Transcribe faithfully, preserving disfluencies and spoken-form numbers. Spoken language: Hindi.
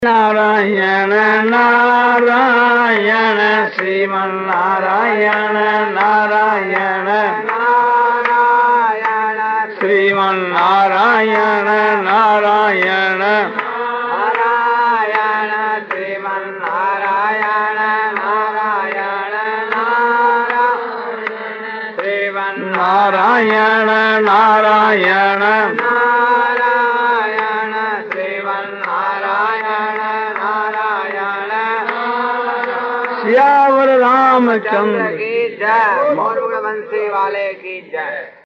नारायण नारायण श्रीमन्नारायण नारायण नारायण श्रीमन्नारायण नारायण नारायण श्रीमन्नारायण नारायण नारायण श्रीमन्नारायण नारायण सियावर रामचंद्र की जय। मोर बंसी वाले की जय।